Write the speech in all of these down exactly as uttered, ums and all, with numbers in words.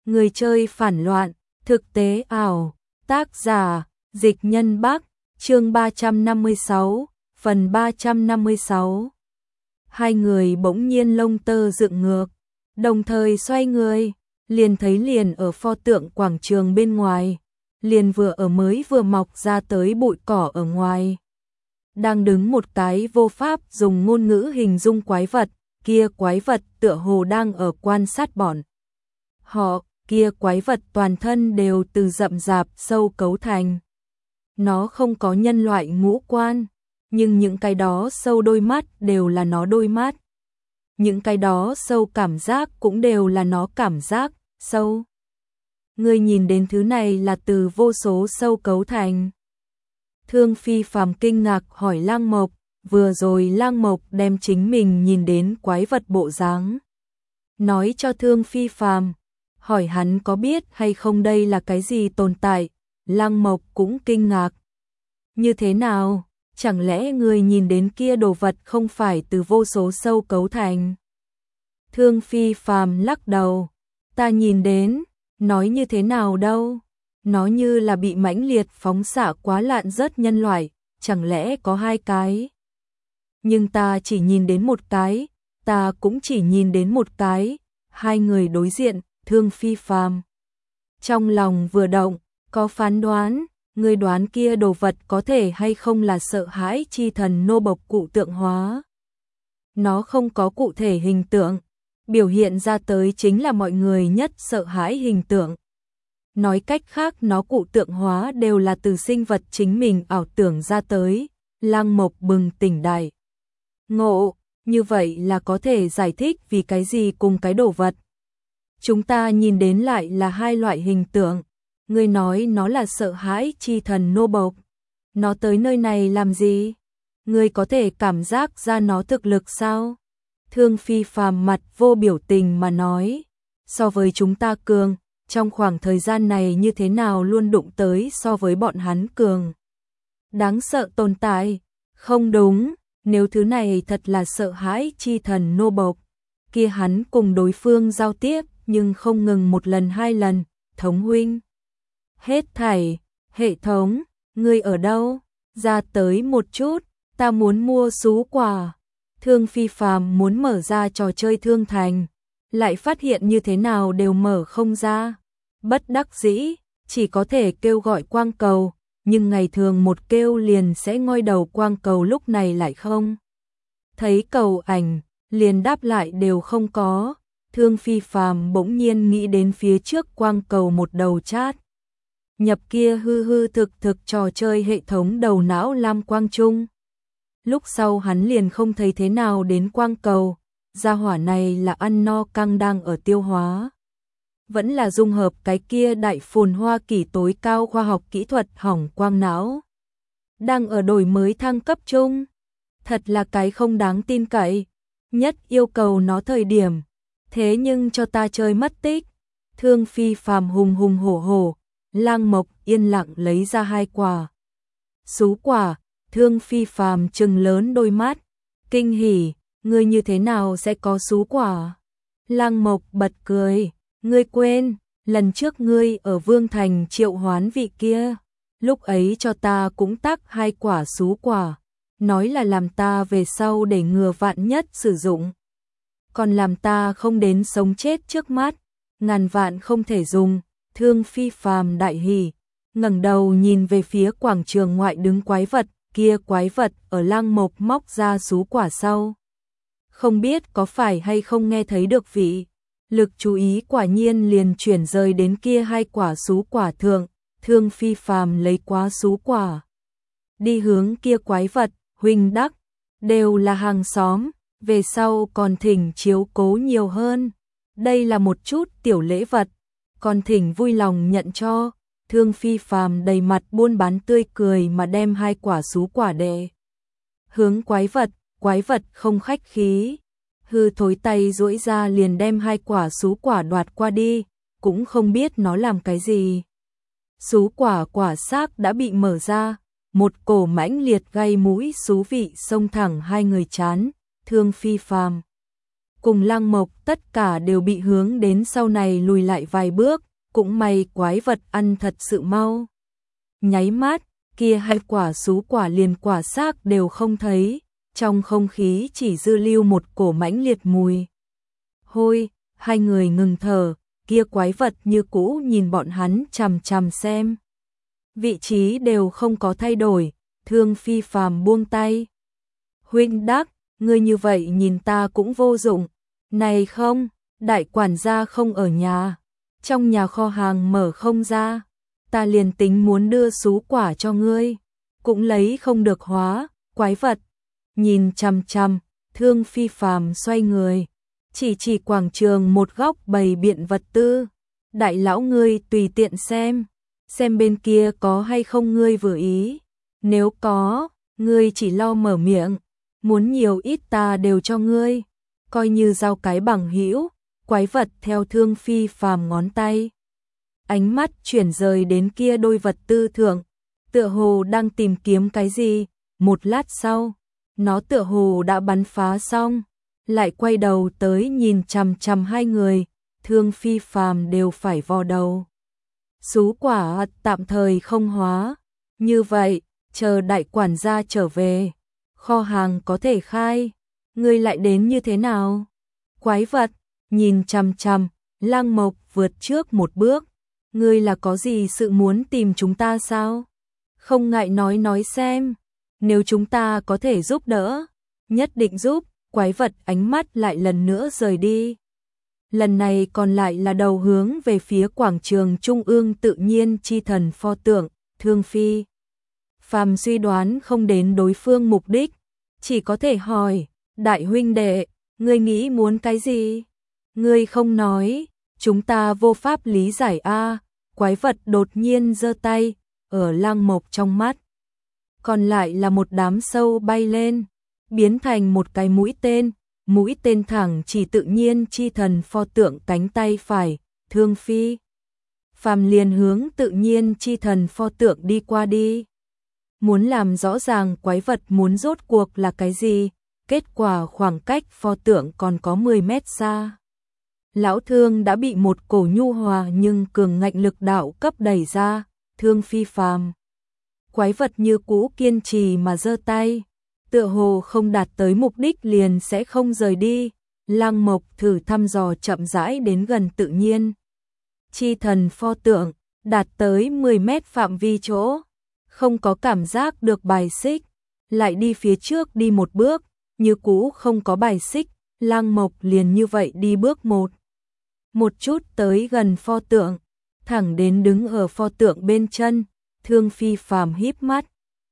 Người chơi phản loạn, thực tế ảo, tác giả, Dịch Nhân Bắc, chương ba trăm năm mươi sáu, phần ba trăm năm mươi sáu. Hai người bỗng nhiên lông tơ dựng ngược, đồng thời xoay người, liền thấy liền ở pho tượng quảng trường bên ngoài, liền vừa ở mới vừa mọc ra tới bụi cỏ ở ngoài. Đang đứng một cái vô pháp dùng ngôn ngữ hình dung quái vật, kia quái vật tựa hồ đang ở quan sát bọn họ, kia quái vật toàn thân đều từ rậm rạp sâu cấu thành. Nó không có nhân loại ngũ quan, nhưng những cái đó sâu đôi mắt đều là nó đôi mắt. Những cái đó sâu cảm giác cũng đều là nó cảm giác, sâu. Người nhìn đến thứ này là từ vô số sâu cấu thành. Thương Phi Phàm kinh ngạc hỏi Lăng Mộc, vừa rồi Lăng Mộc đem chính mình nhìn đến quái vật bộ dáng nói cho Thương Phi Phàm, hỏi hắn có biết hay không đây là cái gì tồn tại. Lăng Mộc cũng kinh ngạc. Như thế nào? Chẳng lẽ người nhìn đến kia đồ vật không phải từ vô số sâu cấu thành? Thương Phi Phàm lắc đầu. Ta nhìn đến, nói như thế nào đâu? Nó như là bị mãnh liệt phóng xạ quá lạn rớt nhân loại, chẳng lẽ có hai cái? Nhưng ta chỉ nhìn đến một cái, ta cũng chỉ nhìn đến một cái. Hai người đối diện, Thương Phi Phàm trong lòng vừa động, có phán đoán, người đoán kia đồ vật có thể hay không là sợ hãi chi thần nô bộc cụ tượng hóa. Nó không có cụ thể hình tượng, biểu hiện ra tới chính là mọi người nhất sợ hãi hình tượng. Nói cách khác nó cụ tượng hóa đều là từ sinh vật chính mình ảo tưởng ra tới. Lăng Mộc bừng tỉnh đại ngộ, như vậy là có thể giải thích vì cái gì cùng cái đồ vật chúng ta nhìn đến lại là hai loại hình tượng. Người nói nó là sợ hãi chi thần nô bộc. Nó tới nơi này làm gì? Người có thể cảm giác ra nó thực lực sao? Thương Phi Phàm mặt vô biểu tình mà nói. So với chúng ta cường, trong khoảng thời gian này như thế nào luôn đụng tới so với bọn hắn cường. Đáng sợ tồn tại. Không đúng, nếu thứ này thật là sợ hãi chi thần nô bộc, kia hắn cùng đối phương giao tiếp nhưng không ngừng một lần hai lần. Thống huynh. Hết thảy, hệ thống, ngươi ở đâu? Ra tới một chút, ta muốn mua sú quả. Thương Phi Phàm muốn mở ra trò chơi thương thành, lại phát hiện như thế nào đều mở không ra. Bất đắc dĩ, chỉ có thể kêu gọi quang cầu, nhưng ngày thường một kêu liền sẽ ngoi đầu quang cầu lúc này lại không. Thấy cầu ảnh, liền đáp lại đều không có. Thương Phi Phàm bỗng nhiên nghĩ đến phía trước quang cầu một đầu chat. Nhập kia hư hư thực thực trò chơi hệ thống đầu não lam quang trung. Lúc sau hắn liền không thấy thế nào đến quang cầu, gia hỏa này là ăn no căng đang ở tiêu hóa. Vẫn là dung hợp cái kia đại phồn hoa kỷ tối cao khoa học kỹ thuật hỏng quang não. Đang ở đổi mới thăng cấp chung. Thật là cái không đáng tin cậy. Nhất yêu cầu nó thời điểm. Thế nhưng cho ta chơi mất tích. Thương Phi Phàm hùng hùng hổ hổ. Lăng Mộc yên lặng lấy ra hai quả sú quả. Thương Phi Phàm trừng lớn đôi mắt, kinh hỉ, ngươi như thế nào sẽ có sú quả? Lăng Mộc bật cười, ngươi quên, lần trước ngươi ở Vương Thành triệu hoán vị kia, lúc ấy cho ta cũng tác hai quả sú quả, nói là làm ta về sau để ngừa vạn nhất sử dụng, còn làm ta không đến sống chết trước mắt, ngàn vạn không thể dùng. Thương Phi Phàm đại hỉ, ngẩng đầu nhìn về phía quảng trường ngoại đứng quái vật, kia quái vật ở Lăng Mộc móc ra sú quả sau. Không biết có phải hay không nghe thấy được vị, lực chú ý quả nhiên liền chuyển rời đến kia hai quả sú quả thượng. Thương Phi Phàm lấy quá sú quả, đi hướng kia quái vật, huynh đắc, đều là hàng xóm, về sau còn thỉnh chiếu cố nhiều hơn. Đây là một chút tiểu lễ vật, còn thỉnh vui lòng nhận cho. Thương Phi Phàm đầy mặt buôn bán tươi cười mà đem hai quả sú quả đệ hướng quái vật, quái vật không khách khí, hư thối tay duỗi ra liền đem hai quả sú quả đoạt qua đi, cũng không biết nó làm cái gì. Sú quả quả xác đã bị mở ra, một cổ mãnh liệt gây mũi xú vị xông thẳng hai người chán. Thương Phi Phàm cùng Lăng Mộc tất cả đều bị hướng đến sau này lùi lại vài bước, cũng may quái vật ăn thật sự mau. Nháy mắt, kia hai quả sú quả liền quả xác đều không thấy, trong không khí chỉ dư lưu một cổ mãnh liệt mùi. Hôi, hai người ngừng thở, kia quái vật như cũ nhìn bọn hắn chằm chằm xem. Vị trí đều không có thay đổi, Thương Phi Phàm buông tay. Huynh Đắc, ngươi như vậy nhìn ta cũng vô dụng. Này không, đại quản gia không ở nhà. Trong nhà kho hàng mở không ra. Ta liền tính muốn đưa sú quả cho ngươi. Cũng lấy không được hóa, quái vật. Nhìn chằm chằm, Thương Phi Phàm xoay người. Chỉ chỉ quảng trường một góc bày biện vật tư. Đại lão ngươi tùy tiện xem. Xem bên kia có hay không ngươi vừa ý. Nếu có, ngươi chỉ lo mở miệng. Muốn nhiều ít ta đều cho ngươi. Coi như giao cái bằng hữu. Quái vật theo Thương Phi Phàm ngón tay. Ánh mắt chuyển rời đến kia đôi vật tư thượng. Tựa hồ đang tìm kiếm cái gì. Một lát sau, nó tựa hồ đã bắn phá xong. Lại quay đầu tới nhìn chằm chằm hai người. Thương Phi Phàm đều phải vò đầu. Sú quả tạm thời không hóa. Như vậy, chờ đại quản gia trở về. Kho hàng có thể khai. Ngươi lại đến như thế nào? Quái vật, nhìn chằm chằm, Lăng Mộc vượt trước một bước. Ngươi là có gì sự muốn tìm chúng ta sao? Không ngại nói nói xem. Nếu chúng ta có thể giúp đỡ, nhất định giúp. Quái vật ánh mắt lại lần nữa rời đi. Lần này còn lại là đầu hướng về phía quảng trường trung ương tự nhiên chi thần pho tượng, Thương Phi. Phàm suy đoán không đến đối phương mục đích, chỉ có thể hỏi, đại huynh đệ, ngươi nghĩ muốn cái gì? Ngươi không nói, chúng ta vô pháp lý giải a. Quái vật đột nhiên giơ tay, ở Lăng Mộc trong mắt. Còn lại là một đám sâu bay lên, biến thành một cái mũi tên, mũi tên thẳng chỉ tự nhiên chi thần pho tượng cánh tay phải, Thương Phi. Phàm liền hướng tự nhiên chi thần pho tượng đi qua đi. Muốn làm rõ ràng quái vật muốn rốt cuộc là cái gì, kết quả khoảng cách pho tượng còn có mười mét xa. Lão Thương đã bị một cổ nhu hòa nhưng cường ngạnh lực đạo cấp đẩy ra, Thương Phi Phàm. Quái vật như cũ kiên trì mà giơ tay. Tựa hồ không đạt tới mục đích liền sẽ không rời đi. Lăng Mộc thử thăm dò chậm rãi đến gần tự nhiên. Chi thần pho tượng, đạt tới mười mét phạm vi chỗ. Không có cảm giác được bài xích. Lại đi phía trước đi một bước, như cũ không có bài xích. Lăng Mộc liền như vậy đi bước một. Một chút tới gần pho tượng, thẳng đến đứng ở pho tượng bên chân. Thương Phi Phàm híp mắt.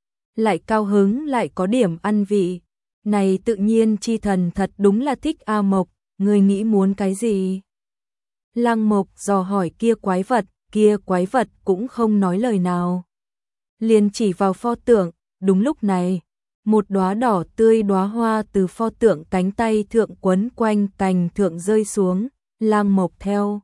Lại cao hứng lại có điểm ăn vị. Này tự nhiên chi thần thật đúng là thích A Mộc, ngươi nghĩ muốn cái gì? Lăng Mộc dò hỏi kia quái vật, kia quái vật cũng không nói lời nào. Liền chỉ vào pho tượng, đúng lúc này, một đóa đỏ tươi đóa hoa từ pho tượng cánh tay thượng quấn quanh cành thượng rơi xuống, Lăng Mộc theo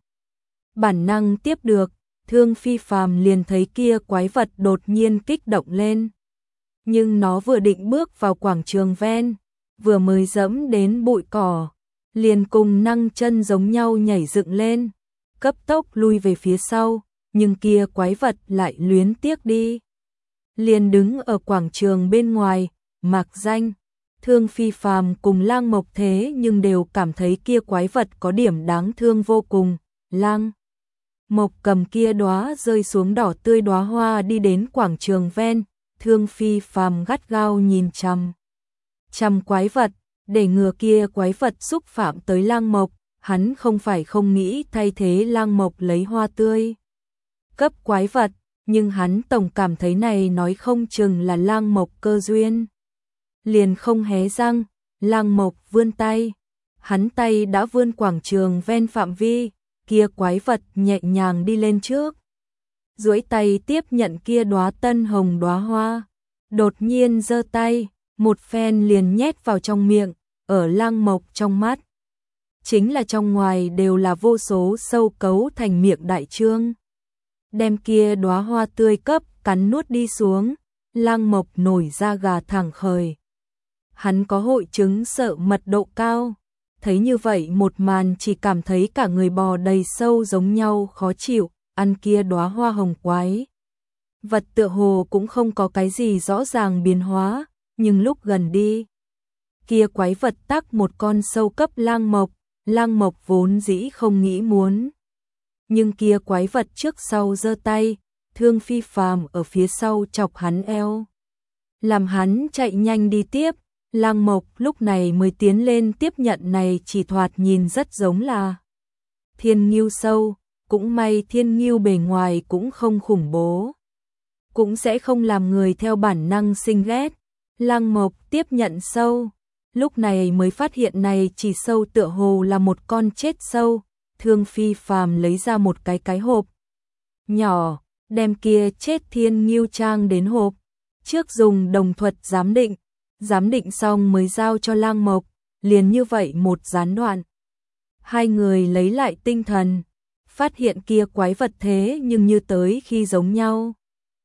bản năng tiếp được, Thương Phi Phàm liền thấy kia quái vật đột nhiên kích động lên. Nhưng nó vừa định bước vào quảng trường ven, vừa mới dẫm đến bụi cỏ, liền cùng năng chân giống nhau nhảy dựng lên, cấp tốc lui về phía sau, nhưng kia quái vật lại luyến tiếc đi. Liền đứng ở quảng trường bên ngoài, mạc danh, Thương Phi Phàm cùng Lăng Mộc thế nhưng đều cảm thấy kia quái vật có điểm đáng thương vô cùng. Lăng Mộc cầm kia đóa rơi xuống đỏ tươi đóa hoa đi đến quảng trường ven. Thương Phi Phàm gắt gao nhìn chằm chằm quái vật, để ngừa kia quái vật xúc phạm tới Lăng Mộc, hắn không phải không nghĩ thay thế Lăng Mộc lấy hoa tươi cấp quái vật, nhưng hắn tổng cảm thấy này nói không chừng là Lăng Mộc cơ duyên. Liền không hé răng, Lăng Mộc vươn tay, hắn tay đã vươn quảng trường ven phạm vi, kia quái vật nhẹ nhàng đi lên trước. Duỗi tay tiếp nhận kia đóa tân hồng đóa hoa, đột nhiên giơ tay, một phen liền nhét vào trong miệng, ở Lăng Mộc trong mắt. Chính là trong ngoài đều là vô số sâu cấu thành miệng đại trương. Đem kia đóa hoa tươi cấp cắn nuốt đi xuống, Lăng Mộc nổi da gà thẳng khởi. Hắn có hội chứng sợ mật độ cao, thấy như vậy một màn chỉ cảm thấy cả người bò đầy sâu giống nhau khó chịu, ăn kia đóa hoa hồng quái. Vật tựa hồ cũng không có cái gì rõ ràng biến hóa, nhưng lúc gần đi, kia quái vật tác một con sâu cấp lang mộc, lang mộc vốn dĩ không nghĩ muốn. Nhưng kia quái vật trước sau giơ tay, Thương Phi Phàm ở phía sau chọc hắn eo. Làm hắn chạy nhanh đi tiếp, lang mộc lúc này mới tiến lên tiếp nhận này chỉ thoạt nhìn rất giống là thiên ngưu sâu, cũng may thiên ngưu bề ngoài cũng không khủng bố. Cũng sẽ không làm người theo bản năng sinh ghét. Lang mộc tiếp nhận sâu, lúc này mới phát hiện này chỉ sâu tựa hồ là một con chết sâu. Thương Phi Phàm lấy ra một cái cái hộp nhỏ, đem kia chết thiên ngưu trang đến hộp, trước dùng đồng thuật giám định, giám định xong mới giao cho lang mộc, liền như vậy một gián đoạn. Hai người lấy lại tinh thần, phát hiện kia quái vật thế nhưng như tới khi giống nhau.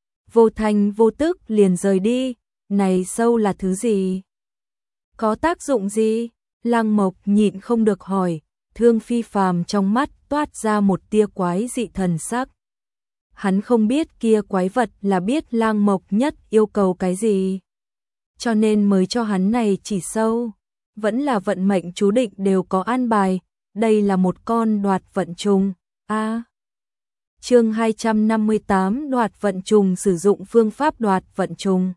Vô thành vô tức liền rời đi, này sâu là thứ gì? Có tác dụng gì? Lang mộc nhịn không được hỏi. Thương Phi Phàm trong mắt toát ra một tia quái dị thần sắc. Hắn không biết kia quái vật là biết lang mộc nhất yêu cầu cái gì, cho nên mới cho hắn này chỉ sâu. Vẫn là vận mệnh chú định đều có an bài, đây là một con đoạt vận trùng. A. À, chương hai trăm năm mươi tám đoạt vận trùng sử dụng phương pháp đoạt vận trùng.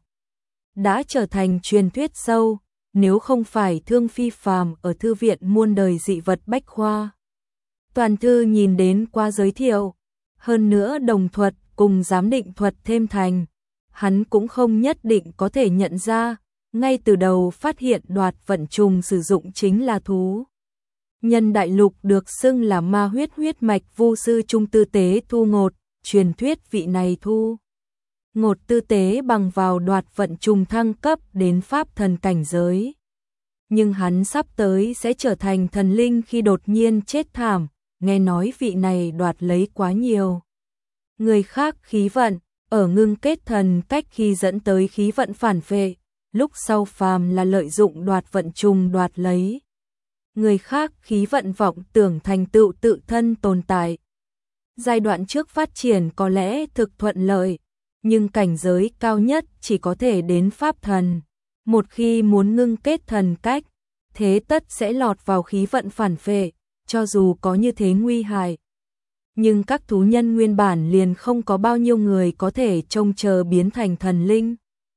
Đã trở thành truyền thuyết sâu. Nếu không phải Thương Phi Phàm ở thư viện muôn đời dị vật bách khoa, toàn thư nhìn đến qua giới thiệu, hơn nữa đồng thuật cùng giám định thuật thêm thành, hắn cũng không nhất định có thể nhận ra, ngay từ đầu phát hiện đoạt vận trùng sử dụng chính là thú. Nhân đại lục được xưng là ma huyết huyết mạch vu sư trung tư tế thu ngột, truyền thuyết vị này thu ngột tư tế bằng vào đoạt vận trùng thăng cấp đến pháp thần cảnh giới. Nhưng hắn sắp tới sẽ trở thành thần linh khi đột nhiên chết thảm, nghe nói vị này đoạt lấy quá nhiều người khác khí vận, ở ngưng kết thần cách khi dẫn tới khí vận phản phệ, lúc sau phàm là lợi dụng đoạt vận trùng đoạt lấy người khác khí vận vọng tưởng thành tựu tự thân tồn tại. Giai đoạn trước phát triển có lẽ thực thuận lợi, nhưng cảnh giới cao nhất chỉ có thể đến pháp thần. Một khi muốn ngưng kết thần cách, thế tất sẽ lọt vào khí vận phản phệ, cho dù có như thế nguy hại. Nhưng các thú nhân nguyên bản liền không có bao nhiêu người có thể trông chờ biến thành thần linh.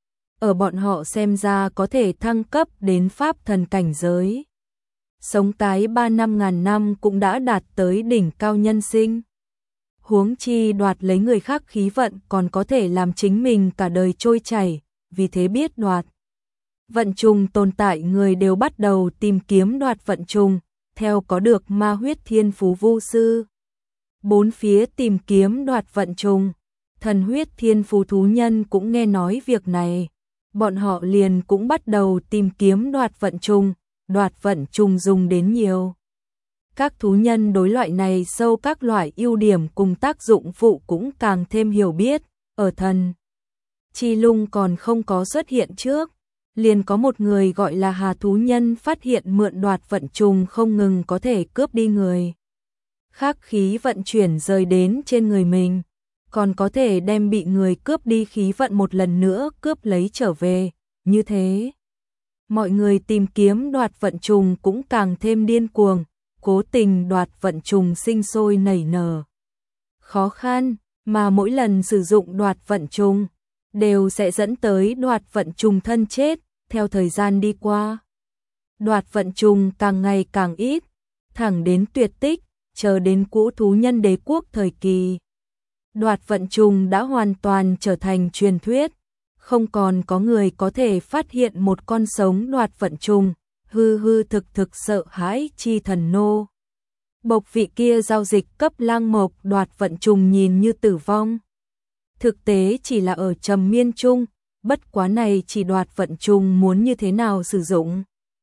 Ở bọn họ xem ra có thể thăng cấp đến pháp thần cảnh giới. Sống tái ba năm ngàn năm cũng đã đạt tới đỉnh cao nhân sinh. Huống chi đoạt lấy người khác khí vận còn có thể làm chính mình cả đời trôi chảy, vì thế biết đoạt vận trùng tồn tại người đều bắt đầu tìm kiếm đoạt vận trùng, theo có được ma huyết thiên phú vu sư. Bốn phía tìm kiếm đoạt vận trùng, thần huyết thiên phú thú nhân cũng nghe nói việc này, bọn họ liền cũng bắt đầu tìm kiếm đoạt vận trùng, đoạt vận trùng dùng đến nhiều. Các thú nhân đối loại này sâu các loại ưu điểm cùng tác dụng phụ cũng càng thêm hiểu biết, ở thần Chi Lung còn không có xuất hiện trước, liền có một người gọi là Hà thú nhân phát hiện mượn đoạt vận trùng không ngừng có thể cướp đi người khác khí vận chuyển rời đến trên người mình, còn có thể đem bị người cướp đi khí vận một lần nữa cướp lấy trở về, như thế. Mọi người tìm kiếm đoạt vận trùng cũng càng thêm điên cuồng, cố tình đoạt vận trùng sinh sôi nảy nở. Khó khăn, mà mỗi lần sử dụng đoạt vận trùng, đều sẽ dẫn tới đoạt vận trùng thân chết, theo thời gian đi qua. Đoạt vận trùng càng ngày càng ít, thẳng đến tuyệt tích, chờ đến cũ thú nhân đế quốc thời kỳ. Đoạt vận trùng đã hoàn toàn trở thành truyền thuyết, không còn có người có thể phát hiện một con sống đoạt vận trùng, hư hư thực thực sợ hãi chi thần nô. Bộc vị kia giao dịch cấp lang mộc đoạt vận trùng nhìn như tử vong. Thực tế chỉ là ở trầm miên chung, bất quá này chỉ đoạt vận trùng muốn như thế nào sử dụng.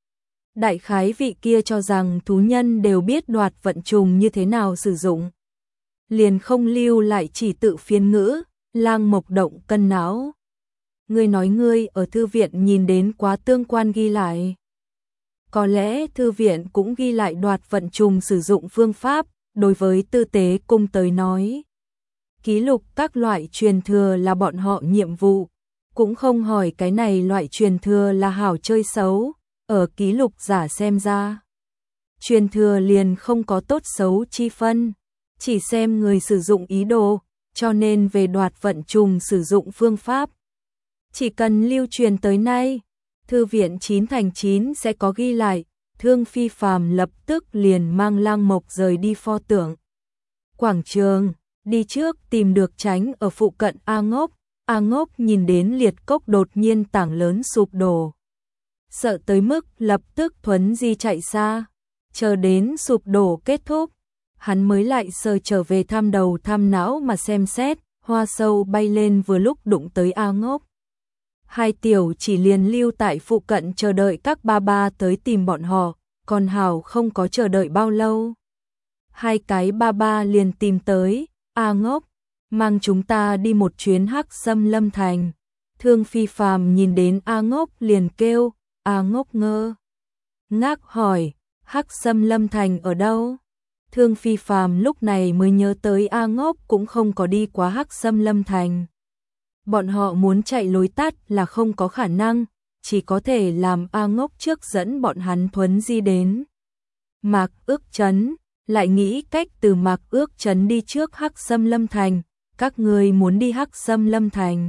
Đại khái vị kia cho rằng thú nhân đều biết đoạt vận trùng như thế nào sử dụng. Liền không lưu lại chỉ tự phiên ngữ, lang mộc động cân não. Ngươi nói ngươi ở thư viện nhìn đến quá tương quan ghi lại. Có lẽ thư viện cũng ghi lại đoạt vận trùng sử dụng phương pháp, đối với Tư Tế Cung tới nói. Ký lục các loại truyền thừa là bọn họ nhiệm vụ, cũng không hỏi cái này loại truyền thừa là hảo chơi xấu, ở ký lục giả xem ra. Truyền thừa liền không có tốt xấu chi phân, chỉ xem người sử dụng ý đồ, cho nên về đoạt vận trùng sử dụng phương pháp. Chỉ cần lưu truyền tới nay, thư viện chín thành chín sẽ có ghi lại, Thương Phi Phàm lập tức liền mang Lăng Mộc rời đi pho tượng. Quảng trường, đi trước tìm được tránh ở phụ cận A Ngốc, A Ngốc nhìn đến liệt cốc đột nhiên tảng lớn sụp đổ. Sợ tới mức lập tức thuấn di chạy xa, chờ đến sụp đổ kết thúc, hắn mới lại sờ trở về thăm đầu thăm não mà xem xét, hoa sâu bay lên vừa lúc đụng tới A Ngốc. Hai tiểu chỉ liền lưu tại phụ cận chờ đợi các ba ba tới tìm bọn họ, còn Hảo không có chờ đợi bao lâu. Hai cái ba ba liền tìm tới, A Ngốc, mang chúng ta đi một chuyến Hắc Sâm Lâm Thành. Thương Phi Phàm nhìn đến A Ngốc liền kêu, A Ngốc ngơ ngác hỏi, Hắc Sâm Lâm Thành ở đâu? Thương Phi Phàm lúc này mới nhớ tới A Ngốc cũng không có đi qua Hắc Sâm Lâm Thành. Bọn họ muốn chạy lối tắt là không có khả năng, chỉ có thể làm A Ngốc trước dẫn bọn hắn thuấn di đến Mạc Ước Trấn, lại nghĩ cách từ Mạc Ước Trấn đi trước Hắc Sâm Lâm Thành. Các người muốn đi Hắc Sâm Lâm Thành?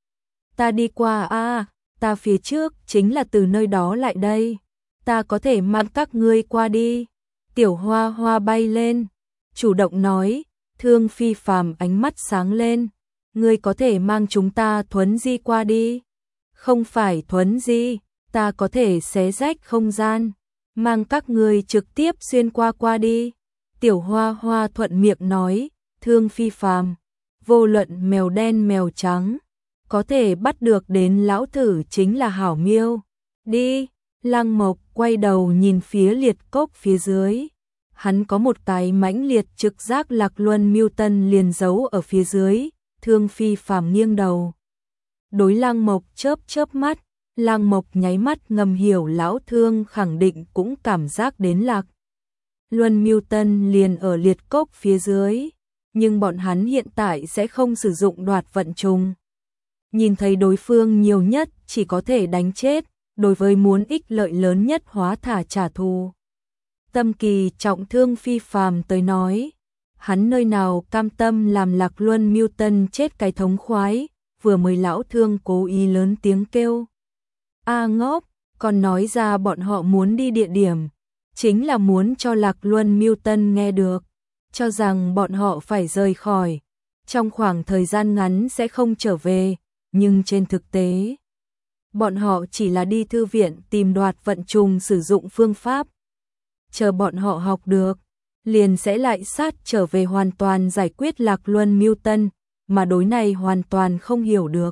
Ta đi qua a, ta phía trước chính là từ nơi đó lại đây. Ta có thể mang các ngươi qua đi. Tiểu Hoa Hoa bay lên, chủ động nói. Thương Phi Phàm ánh mắt sáng lên. Ngươi có thể mang chúng ta thuấn di qua đi. Không phải thuấn di, ta có thể xé rách không gian, mang các ngươi trực tiếp xuyên qua qua đi. Tiểu Hoa Hoa thuận miệng nói. Thương Phi Phàm, vô luận mèo đen mèo trắng, có thể bắt được đến lão thử chính là hảo miêu. Đi, Lăng Mộc quay đầu nhìn phía liệt cốc phía dưới. Hắn có một cái mãnh liệt trực giác Lạc Luân Miêu Tân liền giấu ở phía dưới. Thương Phi Phàm nghiêng đầu, đối Lăng Mộc chớp chớp mắt. Lăng Mộc nháy mắt ngầm hiểu lão Thương khẳng định cũng cảm giác đến Lạc Luân Miêu Tân liền ở liệt cốc phía dưới. Nhưng bọn hắn hiện tại sẽ không sử dụng đoạt vận trùng. Nhìn thấy đối phương nhiều nhất chỉ có thể đánh chết, đối với muốn ích lợi lớn nhất hóa thả trả thù. Tâm kỳ trọng Thương Phi Phàm tới nói, hắn nơi nào cam tâm làm Lạc Luân Miêu Tân chết cái thống khoái, vừa mới lão Thương cố ý lớn tiếng kêu. A Ngốc, còn nói ra bọn họ muốn đi địa điểm, chính là muốn cho Lạc Luân Miêu Tân nghe được. Cho rằng bọn họ phải rời khỏi, trong khoảng thời gian ngắn sẽ không trở về, nhưng trên thực tế, bọn họ chỉ là đi thư viện tìm đoạt vận trùng sử dụng phương pháp. Chờ bọn họ học được, liền sẽ lại sát trở về hoàn toàn giải quyết Lạc Luân Miêu Tân, mà đối này hoàn toàn không hiểu được.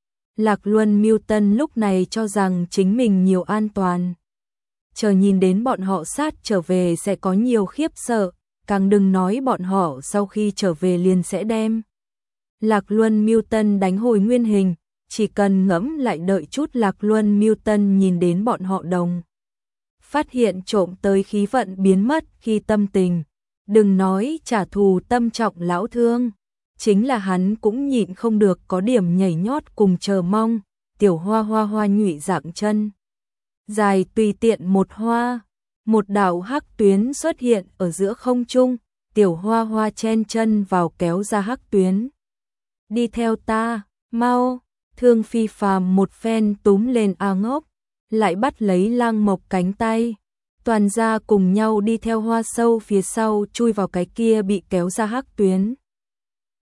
Lạc Luân Miêu Tân lúc này cho rằng chính mình nhiều an toàn. Chờ nhìn đến bọn họ sát trở về sẽ có nhiều khiếp sợ. Càng đừng nói bọn họ sau khi trở về liền sẽ đem Lạc Luân Miêu Tân đánh hồi nguyên hình, chỉ cần ngẫm lại đợi chút Lạc Luân Miêu Tân nhìn đến bọn họ đồng. Phát hiện trộm tới khí vận biến mất khi tâm tình, đừng nói trả thù tâm trọng lão Thương, chính là hắn cũng nhịn không được có điểm nhảy nhót cùng chờ mong. Tiểu Hoa Hoa hoa nhụy dạng chân dài tùy tiện một hoa. Một đạo hắc tuyến xuất hiện ở giữa không trung, Tiểu Hoa Hoa chen chân vào kéo ra hắc tuyến. Đi theo ta, mau. Thương Phi Phàm một phen túm lên A Ngốc, lại bắt lấy Lăng Mộc cánh tay. Toàn gia cùng nhau đi theo hoa sâu phía sau chui vào cái kia bị kéo ra hắc tuyến.